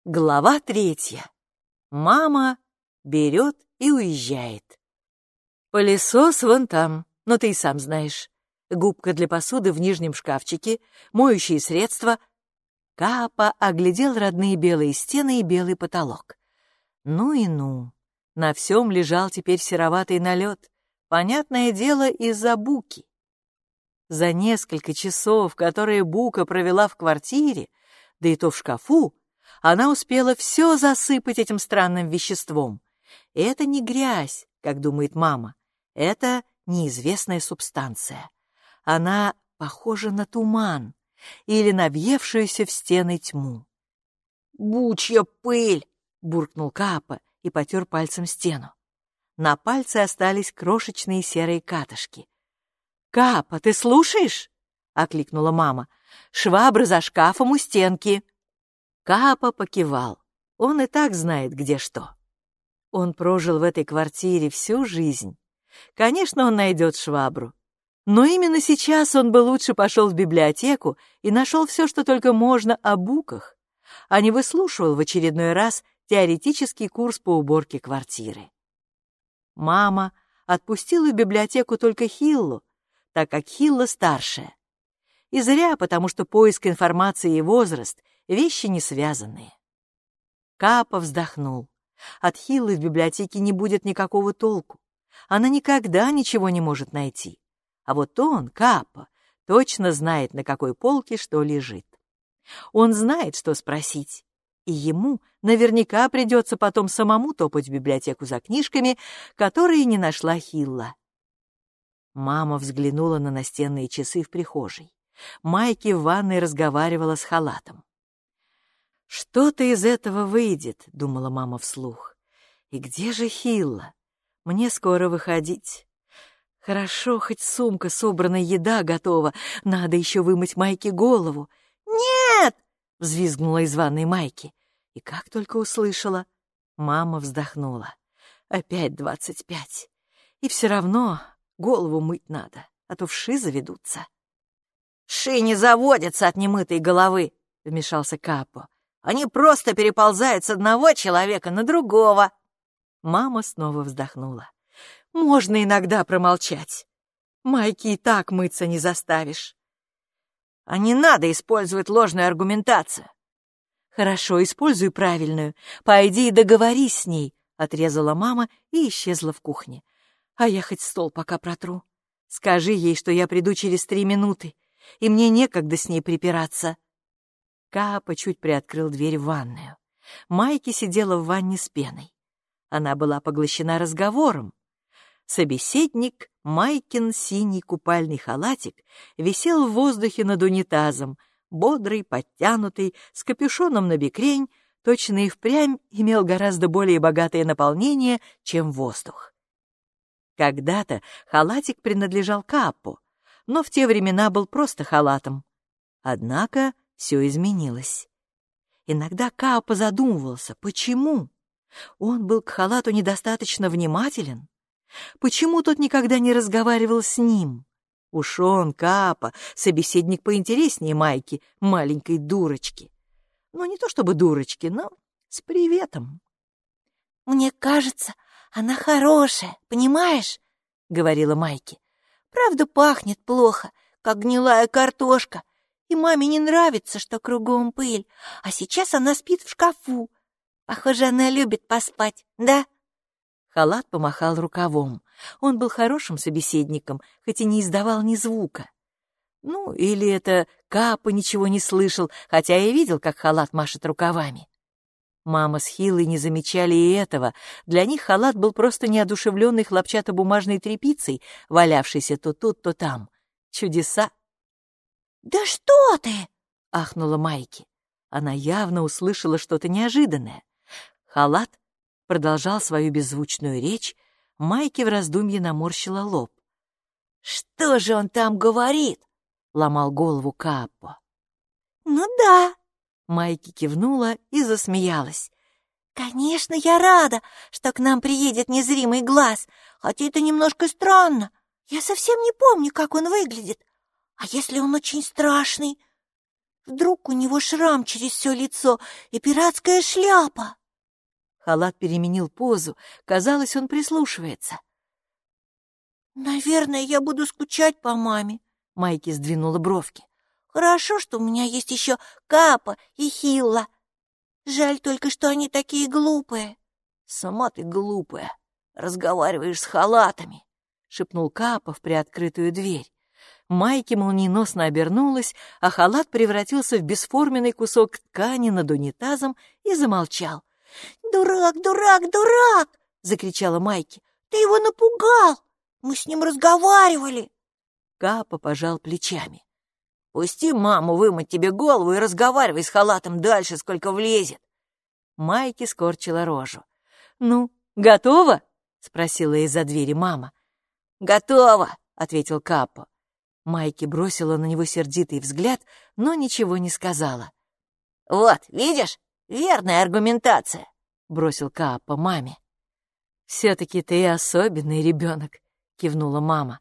Глава 3. Мама берет и уезжает. Пылесос вон там, но ты и сам знаешь. Губка для посуды в нижнем шкафчике, моющие средства. Каапа оглядел родные белые стены и белый потолок. Ну и ну. На всем лежал теперь сероватый налет. Понятное дело, из-за Буки. За несколько часов, которые Бука провела в квартире, да и то в шкафу, она успела все засыпать этим странным веществом. И это не грязь, как думает мама. Это неизвестная субстанция. Она похожа на туман или на въевшуюся в стены тьму. «Бучья пыль!» — буркнул Каапа и потер пальцем стену. На пальце остались крошечные серые катышки. «Каапа, ты слушаешь?» — окликнула мама. «Швабра за шкафом у стенки». Каапа покивал. Он и так знает, где что. Он прожил в этой квартире всю жизнь. Конечно, он найдет швабру. Но именно сейчас он бы лучше пошел в библиотеку и нашел все, что только можно о буках, а не выслушивал в очередной раз теоретический курс по уборке квартиры. Мама отпустила в библиотеку только Хиллу, так как Хилла старшая. И зря, потому что поиск информации и возраст — вещи не связанные. Каапа вздохнул. От Хиллы в библиотеке не будет никакого толку. Она никогда ничего не может найти. А вот он, Каапа, точно знает, на какой полке что лежит. Он знает, что спросить. И ему наверняка придется потом самому топать в библиотеку за книжками, которые не нашла Хилла. Мама взглянула на настенные часы в прихожей. Майки в ванной разговаривала с халатом. «Что-то из этого выйдет», — думала мама вслух. «И где же Хилла? Мне скоро выходить. Хорошо, хоть сумка, собранная еда готова. Надо еще вымыть Майке голову». «Нет!» — взвизгнула из ванной Майки. И как только услышала, мама вздохнула. «Опять 25. И все равно голову мыть надо, а то вши заведутся». «Вши не заводятся от немытой головы», — вмешался Каапа. «Они просто переползают с одного человека на другого». Мама снова вздохнула. «Можно иногда промолчать. Майки и так мыться не заставишь». «А не надо использовать ложную аргументацию». «Хорошо, используй правильную. Пойди и договорись с ней», — отрезала мама и исчезла в кухне. «А я хоть стол пока протру. Скажи ей, что я приду через 3 минуты, и мне некогда с ней припираться». Каапа чуть приоткрыл дверь в ванную. Майки сидела в ванне с пеной. Она была поглощена разговором. Собеседник, Майкин синий купальный халатик, висел в воздухе над унитазом, бодрый, подтянутый, с капюшоном на бекрень, точно и впрямь имел гораздо более богатое наполнение, чем воздух. Когда-то халатик принадлежал Каапу, но в те времена был просто халатом. Однако все изменилось. Иногда Каапа задумывался, почему? Он был к халату недостаточно внимателен. Почему тот никогда не разговаривал с ним? Уж он, Каапа, собеседник поинтереснее Майки, маленькой дурочки. Ну, не то чтобы дурочки, но с приветом. «Мне кажется, она хорошая, понимаешь?» — говорила Майки. «Правда, пахнет плохо, как гнилая картошка. И маме не нравится, что кругом пыль, а сейчас она спит в шкафу. Похоже, она любит поспать, да?» Халат помахал рукавом. Он был хорошим собеседником, хоть и не издавал ни звука. Ну, или это Каапа ничего не слышал, хотя и видел, как халат машет рукавами. Мама с Хиллой не замечали и этого. Для них халат был просто неодушевленной хлопчатобумажной тряпицей, валявшейся то тут, то там. Чудеса! «Да что ты!» — ахнула Майки. Она явно услышала что-то неожиданное. Халат продолжал свою беззвучную речь, Майки в раздумье наморщила лоб. «Что же он там говорит?» — ломал голову Каапа. «Ну да», — Майки кивнула и засмеялась. «Конечно, я рада, что к нам приедет незримый глаз, хотя это немножко странно. Я совсем не помню, как он выглядит. А если он очень страшный?» Вдруг у него шрам через все лицо и пиратская шляпа. Халат переменил позу. Казалось, он прислушивается. «Наверное, я буду скучать по маме», — Майки сдвинула бровки. «Хорошо, что у меня есть еще Капа и Хилла. Жаль только, что они такие глупые». «Сама ты глупая, разговариваешь с халатами», — шепнул Капа в приоткрытую дверь. Майки молниеносно обернулась, а халат превратился в бесформенный кусок ткани над унитазом и замолчал. «Дурак, дурак, дурак!» — закричала Майки. «Ты его напугал! Мы с ним разговаривали!» Капа пожал плечами. «Пусти маму вымыть тебе голову и разговаривай с халатом дальше, сколько влезет!» Майки скорчила рожу. «Ну, готово?» — спросила из-за двери мама. «Готово!» — ответил Капа. Майки бросила на него сердитый взгляд, но ничего не сказала. «Вот, видишь, верная аргументация!» — бросил Капа маме. «Все-таки ты особенный ребенок», — кивнула мама.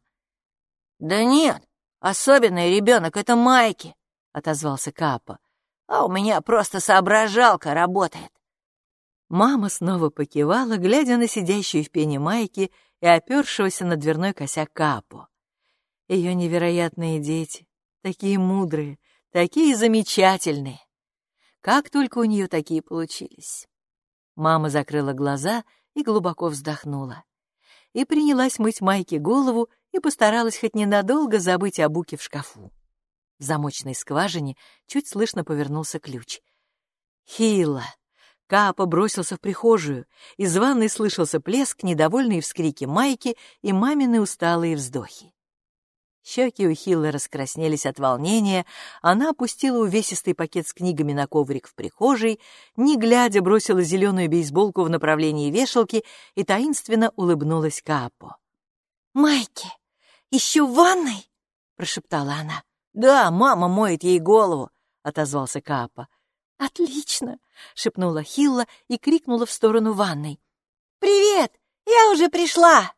«Да нет, особенный ребенок — это Майки», — отозвался Капа. «А у меня просто соображалка работает». Мама снова покивала, глядя на сидящую в пене Майки и опершегося на дверной косяк Капу. Ее невероятные дети, такие мудрые, такие замечательные. Как только у нее такие получились. Мама закрыла глаза и глубоко вздохнула. И принялась мыть Майке голову и постаралась хоть ненадолго забыть о буке в шкафу. В замочной скважине чуть слышно повернулся ключ. «Хилла!» Капа бросился в прихожую. Из ванной слышался плеск, недовольные вскрики Майки и мамины усталые вздохи. Щеки у Хиллы раскраснелись от волнения, она опустила увесистый пакет с книгами на коврик в прихожей, не глядя бросила зеленую бейсболку в направлении вешалки и таинственно улыбнулась Капо. «Майки, еще в ванной?» — прошептала она. «Да, мама моет ей голову», — отозвался Капо. «Отлично!» — шепнула Хилла и крикнула в сторону ванной. «Привет! Я уже пришла!»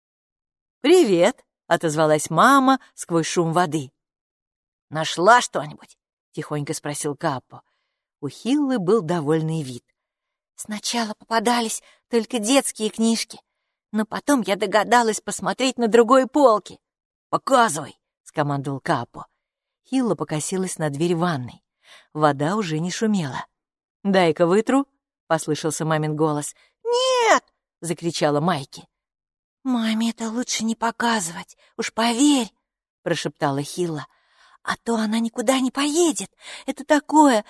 «Привет!» — отозвалась мама сквозь шум воды. «Нашла что-нибудь?» — тихонько спросил Капо. У Хиллы был довольный вид. «Сначала попадались только детские книжки, но потом я догадалась посмотреть на другой полке». «Показывай!» — скомандовал Капо. Хилла покосилась на дверь ванной. Вода уже не шумела. «Дай-ка вытру!» — послышался мамин голос. «Нет!» — закричала Майки. «Маме это лучше не показывать, уж поверь!» — прошептала Хилла. «А то она никуда не поедет. Это такое,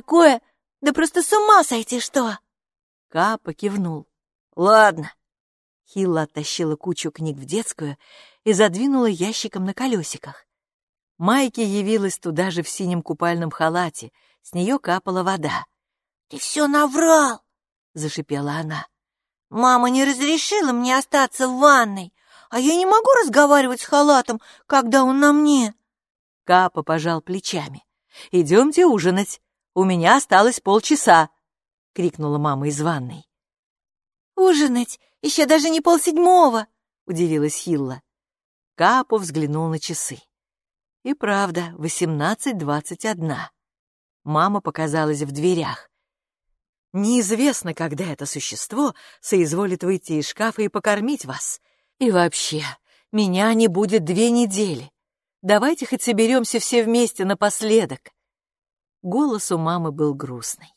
да просто с ума сойти что!» Капо кивнул. «Ладно». Хилла оттащила кучу книг в детскую и задвинула ящиком на колесиках. Майки явилась туда же в синем купальном халате, с нее капала вода. «Ты все наврал!» — зашипела она. «Мама не разрешила мне остаться в ванной, а я не могу разговаривать с халатом, когда он на мне». Капо пожал плечами. «Идемте ужинать. У меня осталось полчаса», — крикнула мама из ванной. «Ужинать? Еще даже не 6:30», — удивилась Хилла. Капо взглянул на часы. И правда, 18:21. Мама показалась в дверях. Неизвестно, когда это существо соизволит выйти из шкафа и покормить вас. И вообще, меня не будет 2 недели. Давайте хоть соберемся все вместе напоследок. Голос у мамы был грустный.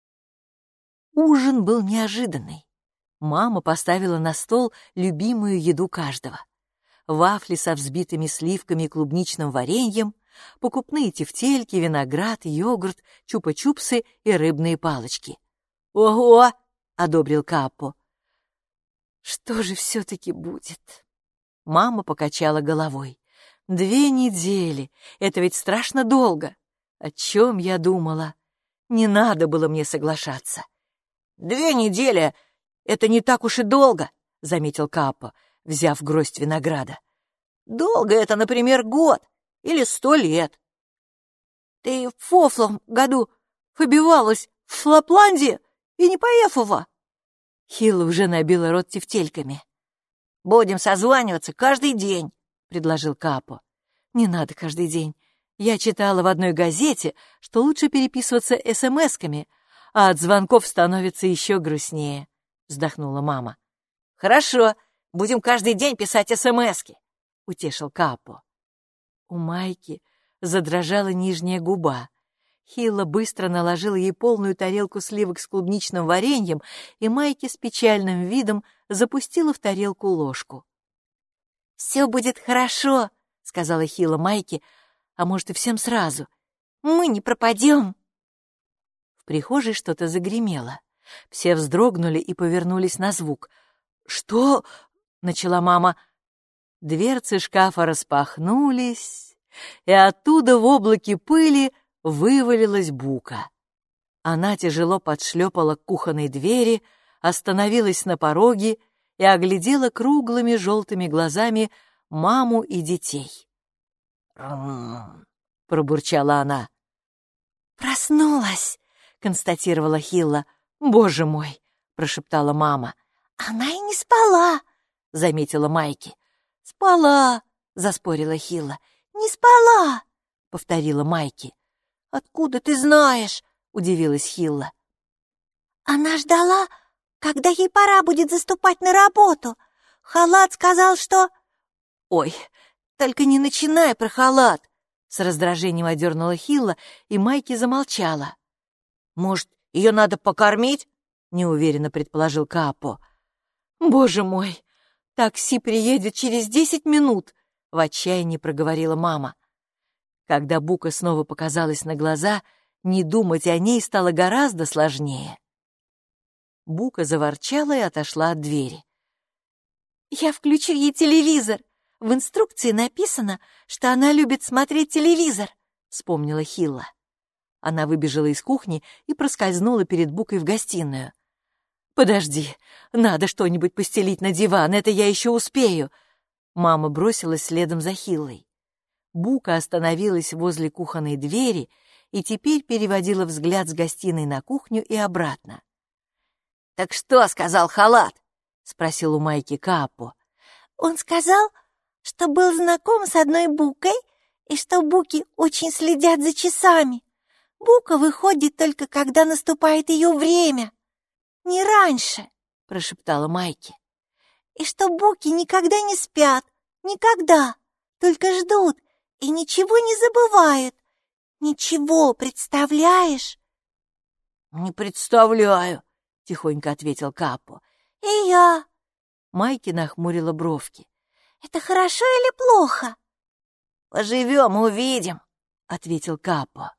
Ужин был неожиданный. Мама поставила на стол любимую еду каждого. Вафли со взбитыми сливками и клубничным вареньем, покупные тефтельки, виноград, йогурт, чупа-чупсы и рыбные палочки. «Ого!» — одобрил Капо. «Что же все-таки будет?» Мама покачала головой. 2 недели — это ведь страшно долго. О чем я думала? Не надо было мне соглашаться. 2 недели — это не так уж и долго, — заметил Капо, взяв гроздь винограда. Долго это, например, год или 100 лет. «Ты в прошлом году побивалась в Лапландии и не поехала?» Хилла уже набила рот тефтельками. «Будем созваниваться каждый день», — предложил Капо. «Не надо каждый день. Я читала в одной газете, что лучше переписываться СМС-ками, а от звонков становится еще грустнее», — вздохнула мама. «Хорошо, будем каждый день писать СМС-ки», — утешил Капо. У Майки задрожала нижняя губа. Хилла быстро наложила ей полную тарелку сливок с клубничным вареньем, и Майки с печальным видом запустила в тарелку ложку. «Все будет хорошо», — сказала Хилла Майке, а может и всем сразу. «Мы не пропадем». В прихожей что-то загремело. Все вздрогнули и повернулись на звук. «Что?» — начала мама. Дверцы шкафа распахнулись, и оттуда в облаке пыли вывалилась Бука. Она тяжело подшлепала к кухонной двери, остановилась на пороге и оглядела круглыми желтыми глазами маму и детей. «М-м-м», пробурчала она. «Проснулась», — констатировала Хилла. «Боже мой», — прошептала мама. «Она и не спала», — заметила Майки. «Спала», — заспорила Хилла. «Не спала», — повторила Майки. «Откуда ты знаешь?» — удивилась Хилла. «Она ждала, когда ей пора будет заступать на работу. Халат сказал, что...» «Ой, только не начинай про халат!» С раздражением одернула Хилла, и Майки замолчала. «Может, ее надо покормить?» — неуверенно предположил Капо. «Боже мой, такси приедет через 10 минут!» — в отчаянии проговорила мама. Когда Бука снова показалась на глаза, не думать о ней стало гораздо сложнее. Бука заворчала и отошла от двери. «Я включу ей телевизор. В инструкции написано, что она любит смотреть телевизор», — вспомнила Хилла. Она выбежала из кухни и проскользнула перед Букой в гостиную. «Подожди, надо что-нибудь постелить на диван, это я еще успею». Мама бросилась следом за Хиллой. Бука остановилась возле кухонной двери и теперь переводила взгляд с гостиной на кухню и обратно. «Так что сказал халат?» — спросил у Майки Капо. «Он сказал, что был знаком с одной Букой и что Буки очень следят за часами. Бука выходит только, когда наступает ее время. Не раньше», — прошептала Майки. «И что Буки никогда не спят, никогда, только ждут и ничего не забывают. Ничего, представляешь?» «Не представляю», — тихонько ответил Капо. «И я». Майки нахмурила бровки. «Это хорошо или плохо?» «Поживем, увидим», — ответил Капо.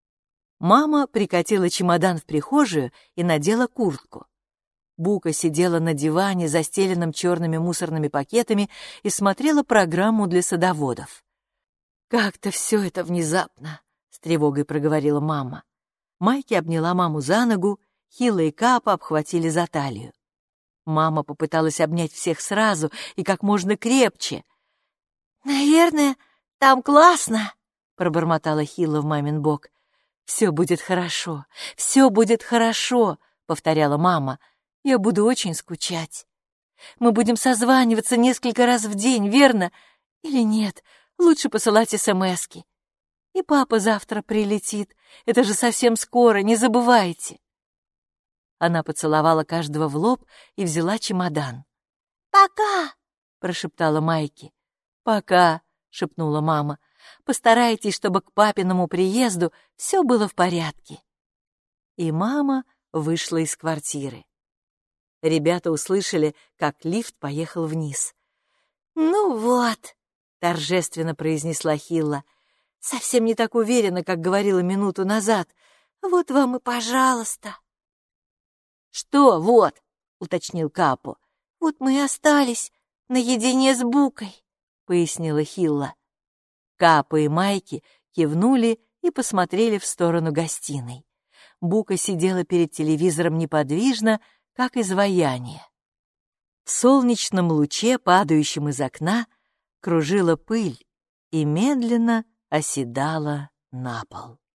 Мама прикатила чемодан в прихожую и надела куртку. Бука сидела на диване, застеленном черными мусорными пакетами, и смотрела программу для садоводов. «Как-то все это внезапно», — с тревогой проговорила мама. Майки обняла маму за ногу, Хилла и Капо обхватили за талию. Мама попыталась обнять всех сразу и как можно крепче. «Наверное, там классно», — пробормотала Хилла в мамин бок. «Все будет хорошо, все будет хорошо», — повторяла мама. «Я буду очень скучать. Мы будем созваниваться несколько раз в день, верно? Или нет, лучше посылать СМСки. И папа завтра прилетит. Это же совсем скоро, не забывайте». Она поцеловала каждого в лоб и взяла чемодан. «Пока», — прошептала Майки. «Пока», — шепнула мама. «Постарайтесь, чтобы к папиному приезду все было в порядке». И мама вышла из квартиры. Ребята услышали, как лифт поехал вниз. «Ну вот», — торжественно произнесла Хилла. Совсем не так уверенно, как говорила минуту назад. «Вот вам и пожалуйста». «Что вот?» — уточнил Капо. «Вот мы и остались наедине с Букой», — пояснила Хилла. Капо и Майки кивнули и посмотрели в сторону гостиной. Бука сидела перед телевизором неподвижно, как изваяние. В солнечном луче, падающем из окна, кружила пыль и медленно оседала на пол.